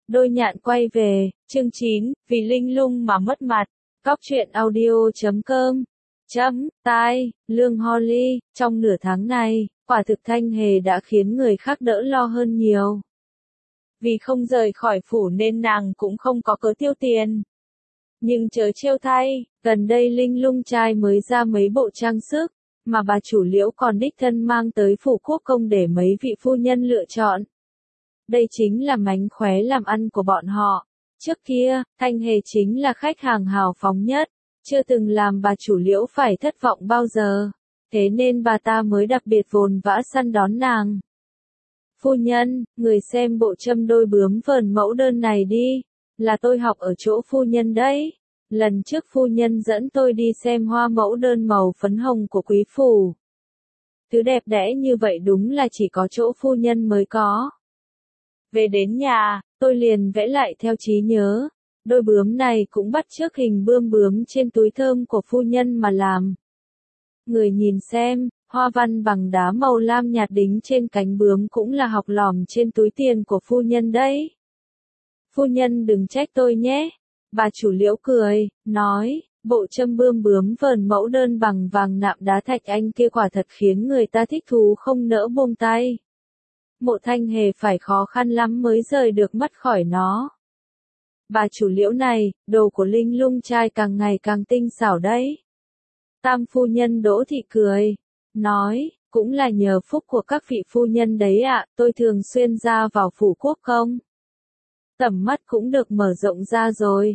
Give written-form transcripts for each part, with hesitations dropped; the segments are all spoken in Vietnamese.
Đôi nhạn quay về, chương 9, vì linh lung mà mất mặt. Cóc truyện audio.com Tai, Lương Holly, trong nửa tháng này, quả thực Thanh Hề đã khiến người khác đỡ lo hơn nhiều. Vì không rời khỏi phủ nên nàng cũng không có cớ tiêu tiền. Nhưng chớ trêu thay, gần đây Linh Lung trai mới ra mấy bộ trang sức, mà bà chủ Liễu còn đích thân mang tới phủ quốc công để mấy vị phu nhân lựa chọn. Đây chính là mánh khóe làm ăn của bọn họ. Trước kia, Thanh Hề chính là khách hàng hào phóng nhất, chưa từng làm bà chủ Liễu phải thất vọng bao giờ. Thế nên bà ta mới đặc biệt vồn vã săn đón nàng. Phu nhân, người xem bộ châm đôi bướm vờn mẫu đơn này đi, là tôi học ở chỗ phu nhân đấy. Lần trước phu nhân dẫn tôi đi xem hoa mẫu đơn màu phấn hồng của quý phủ. Thứ đẹp đẽ như vậy đúng là chỉ có chỗ phu nhân mới có. Về đến nhà, tôi liền vẽ lại theo trí nhớ. Đôi bướm này cũng bắt chước hình bươm bướm trên túi thơm của phu nhân mà làm. Người nhìn xem, hoa văn bằng đá màu lam nhạt đính trên cánh bướm cũng là học lỏm trên túi tiền của phu nhân đấy. Phu nhân đừng trách tôi nhé. Bà chủ Liễu cười, nói, bộ châm bươm bướm vờn mẫu đơn bằng vàng nạm đá thạch anh kia quả thật khiến người ta thích thú không nỡ buông tay. Mộ Thanh Hề phải khó khăn lắm mới rời được mắt khỏi nó. Bà chủ Liễu này, đồ của Linh Lung trai càng ngày càng tinh xảo đấy. Tam phu nhân Đỗ Thị cười, nói, cũng là nhờ phúc của các vị phu nhân đấy ạ, tôi thường xuyên ra vào phủ quốc công. Tầm mắt cũng được mở rộng ra rồi.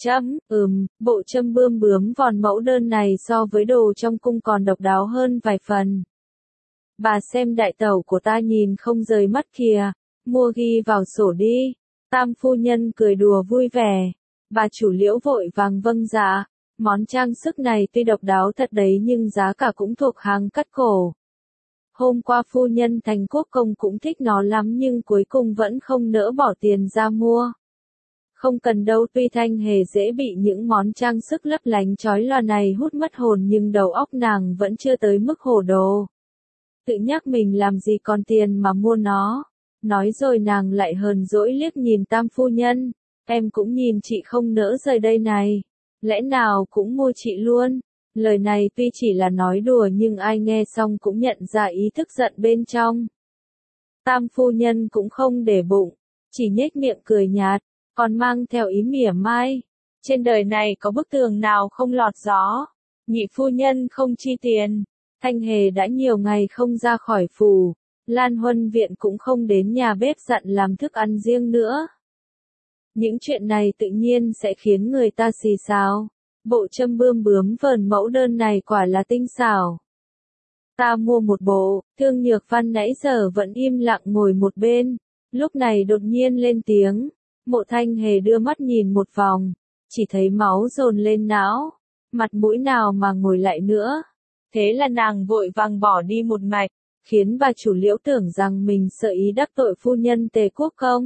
Bộ châm bươm bướm vòn mẫu đơn này so với đồ trong cung còn độc đáo hơn vài phần. Bà xem đại tẩu của ta nhìn không rời mắt kìa, mua ghi vào sổ đi. Tam phu nhân cười đùa vui vẻ. Bà chủ Liễu vội vàng vâng dạ. Món trang sức này tuy độc đáo thật đấy nhưng giá cả cũng thuộc hàng cắt cổ. Hôm qua phu nhân thành quốc công cũng thích nó lắm nhưng cuối cùng vẫn không nỡ bỏ tiền ra mua. Không cần đâu, tuy Thanh Hề dễ bị những món trang sức lấp lánh chói lòa này hút mất hồn nhưng đầu óc nàng vẫn chưa tới mức hồ đồ. Tự nhắc mình làm gì còn tiền mà mua nó. Nói rồi nàng lại hờn dỗi liếc nhìn tam phu nhân. Em cũng nhìn chị không nỡ rời đây này. Lẽ nào cũng mua chị luôn. Lời này tuy chỉ là nói đùa nhưng ai nghe xong cũng nhận ra ý thức giận bên trong. Tam phu nhân cũng không để bụng, chỉ nhếch miệng cười nhạt, còn mang theo ý mỉa mai. Trên đời này có bức tường nào không lọt gió. Nhị phu nhân không chi tiền. Thanh Hề đã nhiều ngày không ra khỏi phủ. Lan Huân Viện cũng không đến nhà bếp dặn làm thức ăn riêng nữa. Những chuyện này tự nhiên sẽ khiến người ta xì xào. Bộ châm bươm bướm vờn mẫu đơn này quả là tinh xảo. Ta mua một bộ. Thương Nhược Văn nãy giờ vẫn im lặng ngồi một bên. Lúc này đột nhiên lên tiếng. Mộ Thanh Hề đưa mắt nhìn một vòng. Chỉ thấy máu dồn lên não. Mặt mũi nào mà ngồi lại nữa. Thế là nàng vội vàng bỏ đi một mạch. Khiến bà chủ Liễu tưởng rằng mình sợ ý đắc tội phu nhân Tề quốc công.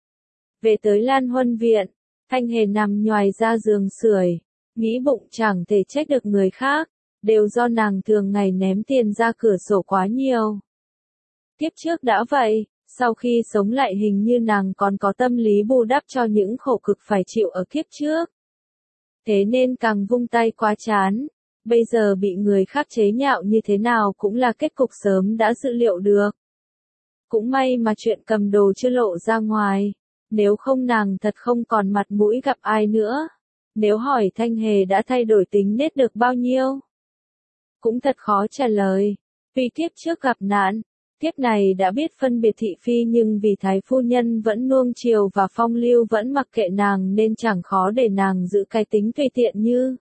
Về tới Lan Huân Viện. Thanh Hề nằm nhoài ra giường sưởi. Nghĩ bụng chẳng thể trách được người khác, đều do nàng thường ngày ném tiền ra cửa sổ quá nhiều. Kiếp trước đã vậy, sau khi sống lại hình như nàng còn có tâm lý bù đắp cho những khổ cực phải chịu ở kiếp trước. Thế nên càng vung tay quá chán, bây giờ bị người khác chế nhạo như thế nào cũng là kết cục sớm đã dự liệu được. Cũng may mà chuyện cầm đồ chưa lộ ra ngoài, nếu không nàng thật không còn mặt mũi gặp ai nữa. Nếu hỏi Thanh Hề đã thay đổi tính nết được bao nhiêu? Cũng thật khó trả lời. Vì kiếp trước gặp nạn, kiếp này đã biết phân biệt thị phi nhưng vì thái phu nhân vẫn nuông chiều và phong lưu vẫn mặc kệ nàng nên chẳng khó để nàng giữ cái tính tùy tiện như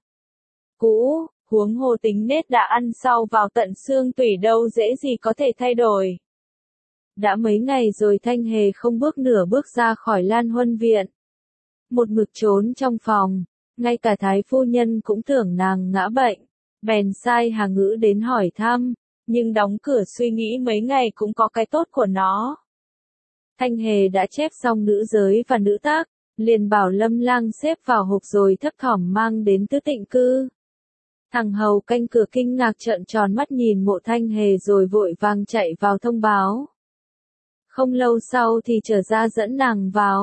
cũ, huống hồ tính nết đã ăn sâu vào tận xương tủy đâu dễ gì có thể thay đổi. Đã mấy ngày rồi Thanh Hề không bước nửa bước ra khỏi Lan Huân Viện. Một mực trốn trong phòng. Ngay cả thái phu nhân cũng tưởng nàng ngã bệnh, bèn sai Hà Ngữ đến hỏi thăm, nhưng đóng cửa suy nghĩ mấy ngày cũng có cái tốt của nó. Thanh Hề đã chép xong nữ giới và nữ tác, liền bảo Lâm Lang xếp vào hộp rồi thấp thỏm mang đến Tứ Tịnh Cư. Thằng hầu canh cửa kinh ngạc trợn tròn mắt nhìn Mộ Thanh Hề rồi vội vàng chạy vào thông báo. Không lâu sau thì trở ra dẫn nàng vào.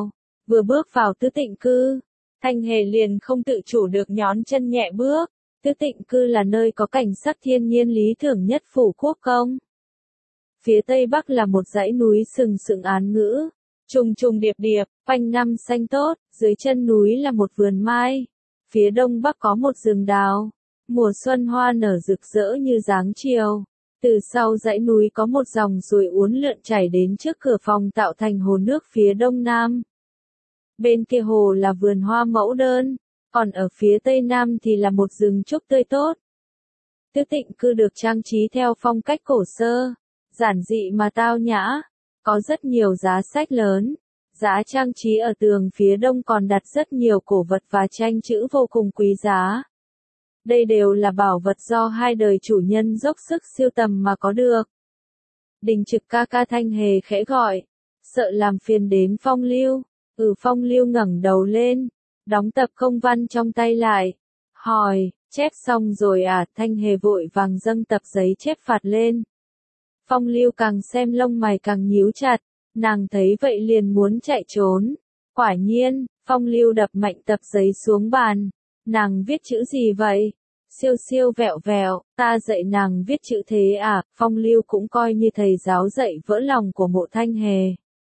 Vừa bước vào Tứ Tịnh Cư, Thanh Hề liền không tự chủ được nhón chân nhẹ bước. Tứ Tịnh Cư là nơi có cảnh sắc thiên nhiên lý tưởng nhất phủ quốc công. Phía tây bắc là một dãy núi sừng sững án ngữ, trùng trùng điệp điệp, quanh năm xanh tốt, dưới chân núi là một vườn mai. Phía đông bắc có một rừng đào, mùa xuân hoa nở rực rỡ như dáng chiều. Từ sau dãy núi có một dòng suối uốn lượn chảy đến trước cửa phòng tạo thành hồ nước phía đông nam. Bên kia hồ là vườn hoa mẫu đơn, còn ở phía tây nam thì là một rừng trúc tươi tốt. Tứ Tịnh Cư được trang trí theo phong cách cổ xưa, giản dị mà tao nhã, có rất nhiều giá sách lớn. Giá trang trí ở tường phía đông còn đặt rất nhiều cổ vật và tranh chữ vô cùng quý giá. Đây đều là bảo vật do hai đời chủ nhân dốc sức sưu tầm mà có được. Đình Trực ca ca, Thanh Hề khẽ gọi, sợ làm phiền đến Phong Lưu. Phong Lưu ngẩng đầu lên, đóng tập công văn trong tay lại, hỏi, chép xong rồi à? Thanh Hề vội vàng dâng tập giấy chép phạt lên. Phong Lưu càng xem lông mày càng nhíu chặt, nàng thấy vậy liền muốn chạy trốn. Quả nhiên, Phong Lưu đập mạnh tập giấy xuống bàn. Nàng viết chữ gì vậy? Siêu siêu vẹo vẹo, ta dạy nàng viết chữ thế à? Phong Lưu cũng coi như thầy giáo dạy vỡ lòng của Mộ Thanh Hề.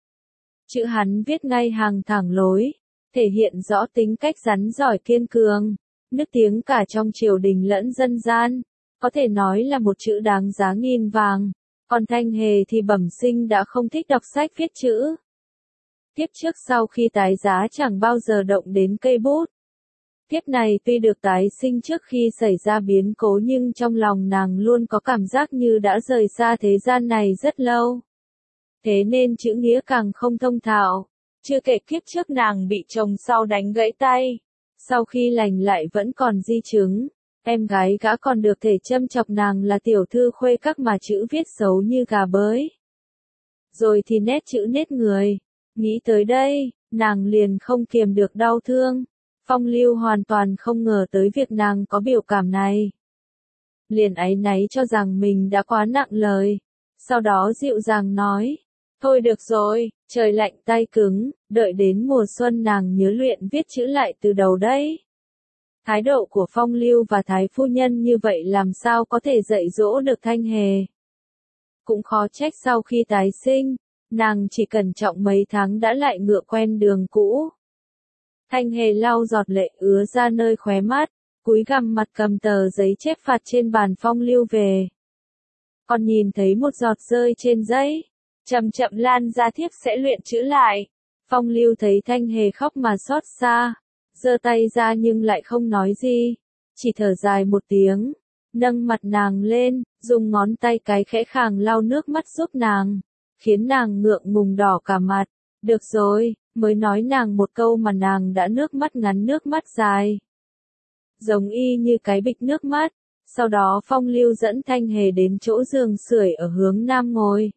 Chữ hắn viết ngay hàng thẳng lối, thể hiện rõ tính cách rắn giỏi kiên cường, nức tiếng cả trong triều đình lẫn dân gian, có thể nói là một chữ đáng giá nghìn vàng. Còn Thanh Hề thì bẩm sinh đã không thích đọc sách viết chữ. Kiếp trước sau khi tái giá chẳng bao giờ động đến cây bút. Kiếp này tuy được tái sinh trước khi xảy ra biến cố nhưng trong lòng nàng luôn có cảm giác như đã rời xa thế gian này rất lâu. Thế nên chữ nghĩa càng không thông thạo. Chưa kể kiếp trước nàng bị chồng sau đánh gãy tay. Sau khi lành lại vẫn còn di chứng. Em gái gã còn được thể châm chọc nàng là tiểu thư khuê các mà chữ viết xấu như gà bới. Rồi thì nét chữ nết người. Nghĩ tới đây, nàng liền không kiềm được đau thương. Phong Lưu hoàn toàn không ngờ tới việc nàng có biểu cảm này. Liền áy náy cho rằng mình đã quá nặng lời. Sau đó dịu dàng nói, thôi được rồi, trời lạnh tay cứng, đợi đến mùa xuân nàng nhớ luyện viết chữ lại từ đầu đấy. Thái độ của Phong Lưu và Thái phu nhân như vậy làm sao có thể dạy dỗ được Thanh Hề. Cũng khó trách sau khi tái sinh, nàng chỉ cẩn trọng mấy tháng đã lại ngựa quen đường cũ. Thanh Hề lau giọt lệ ứa ra nơi khóe mắt, cúi gằm mặt cầm tờ giấy chép phạt trên bàn Phong Lưu về. Còn nhìn thấy một giọt rơi trên giấy, chậm chậm lan ra thiếp sẽ luyện chữ lại. Phong Lưu thấy Thanh Hề khóc mà xót xa, giơ tay ra nhưng lại không nói gì, chỉ thở dài một tiếng, nâng mặt nàng lên, dùng ngón tay cái khẽ khàng lau nước mắt giúp nàng, khiến nàng ngượng ngùng đỏ cả mặt. Được rồi, mới nói nàng một câu mà nàng đã nước mắt ngắn nước mắt dài. Giống y như cái bịch nước mắt. Sau đó Phong Lưu dẫn Thanh Hề đến chỗ giường sưởi ở hướng nam ngồi.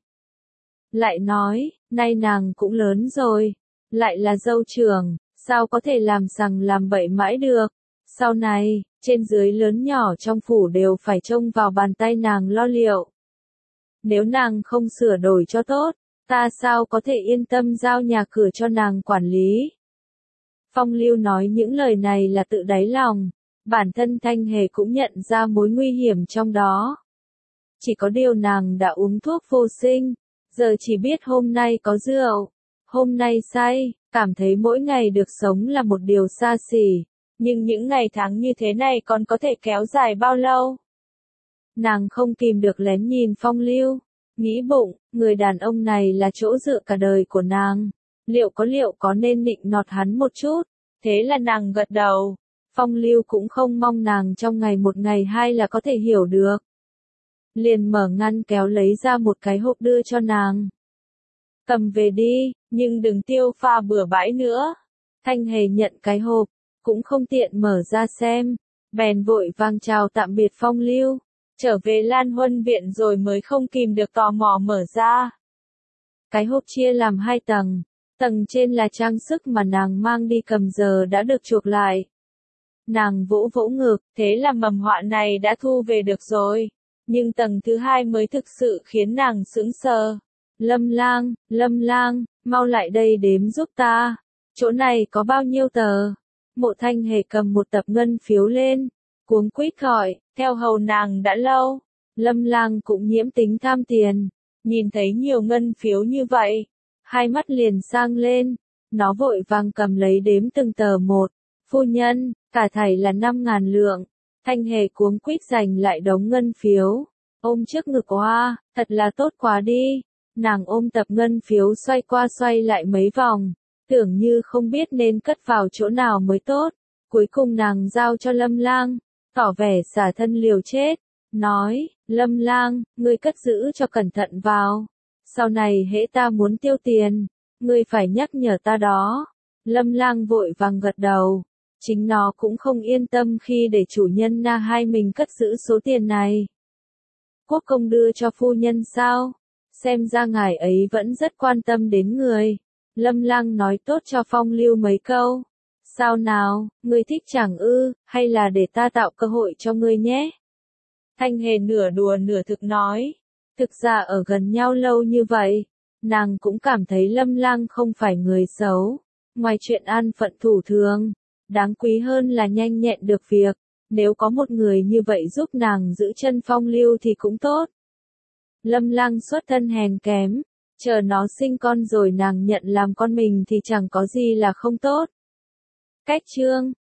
Lại nói, nay nàng cũng lớn rồi, lại là dâu trưởng, sao có thể làm sằng làm bậy mãi được. Sau này, trên dưới lớn nhỏ trong phủ đều phải trông vào bàn tay nàng lo liệu. Nếu nàng không sửa đổi cho tốt, ta sao có thể yên tâm giao nhà cửa cho nàng quản lý. Phong Lưu nói những lời này là tự đáy lòng, bản thân Thanh Hề cũng nhận ra mối nguy hiểm trong đó. Chỉ có điều nàng đã uống thuốc vô sinh, giờ chỉ biết hôm nay có rượu, hôm nay say, cảm thấy mỗi ngày được sống là một điều xa xỉ, nhưng những ngày tháng như thế này còn có thể kéo dài bao lâu? Nàng không kìm được lén nhìn Phong Lưu, nghĩ bụng, người đàn ông này là chỗ dựa cả đời của nàng, liệu có nên nịnh nọt hắn một chút? Thế là nàng gật đầu. Phong Lưu cũng không mong nàng trong ngày một ngày hai là có thể hiểu được. Liền mở ngăn kéo lấy ra một cái hộp đưa cho nàng. Cầm về đi, nhưng đừng tiêu pha bừa bãi nữa. Thanh Hề nhận cái hộp, cũng không tiện mở ra xem, bèn vội vàng chào tạm biệt Phong Lưu, trở về Lan Huân viện rồi mới không kìm được tò mò mở ra. Cái hộp chia làm 2 tầng, tầng trên là trang sức mà nàng mang đi cầm giờ đã được chuộc lại. Nàng vỗ vỗ ngực, thế là mầm họa này đã thu về được rồi. Nhưng tầng thứ 2 mới thực sự khiến nàng sững sờ. Lâm Lang, mau lại đây đếm giúp ta. chỗ này có bao nhiêu tờ? Mộ Thanh Hề cầm một tập ngân phiếu lên, cuống quýt gọi, theo hầu nàng đã lâu. Lâm Lang cũng nhiễm tính tham tiền, nhìn thấy nhiều ngân phiếu như vậy, hai mắt liền sang lên, nó vội vàng cầm lấy đếm từng tờ một. Phu nhân, cả thảy là 5.000 lượng. Thanh Hề cuống quýt giành lại đống ngân phiếu, ôm trước ngực oa, thật là tốt quá đi. Nàng ôm tập ngân phiếu xoay qua xoay lại mấy vòng, tưởng như không biết nên cất vào chỗ nào mới tốt. Cuối cùng nàng giao cho Lâm Lang, tỏ vẻ xả thân liều chết, nói, Lâm Lang, ngươi cất giữ cho cẩn thận vào. Sau này hễ ta muốn tiêu tiền, ngươi phải nhắc nhở ta đó. Lâm Lang vội vàng gật đầu. Chính nó cũng không yên tâm khi để chủ nhân Na Hai mình cất giữ số tiền này. Quốc công đưa cho phu nhân sao? Xem ra ngài ấy vẫn rất quan tâm đến người. Lâm Lang nói tốt cho Phong Lưu mấy câu. Sao nào, ngươi thích chẳng ư, hay là để ta tạo cơ hội cho ngươi nhé? Thanh Hề nửa đùa nửa thực nói. Thực ra ở gần nhau lâu như vậy, nàng cũng cảm thấy Lâm Lang không phải người xấu. Ngoài chuyện an phận thủ thường, đáng quý hơn là nhanh nhẹn được việc. Nếu có một người như vậy giúp nàng giữ chân Phong Lưu thì cũng tốt. Lâm Lang xuất thân hèn kém, chờ nó sinh con rồi nàng nhận làm con mình thì chẳng có gì là không tốt. Cách chương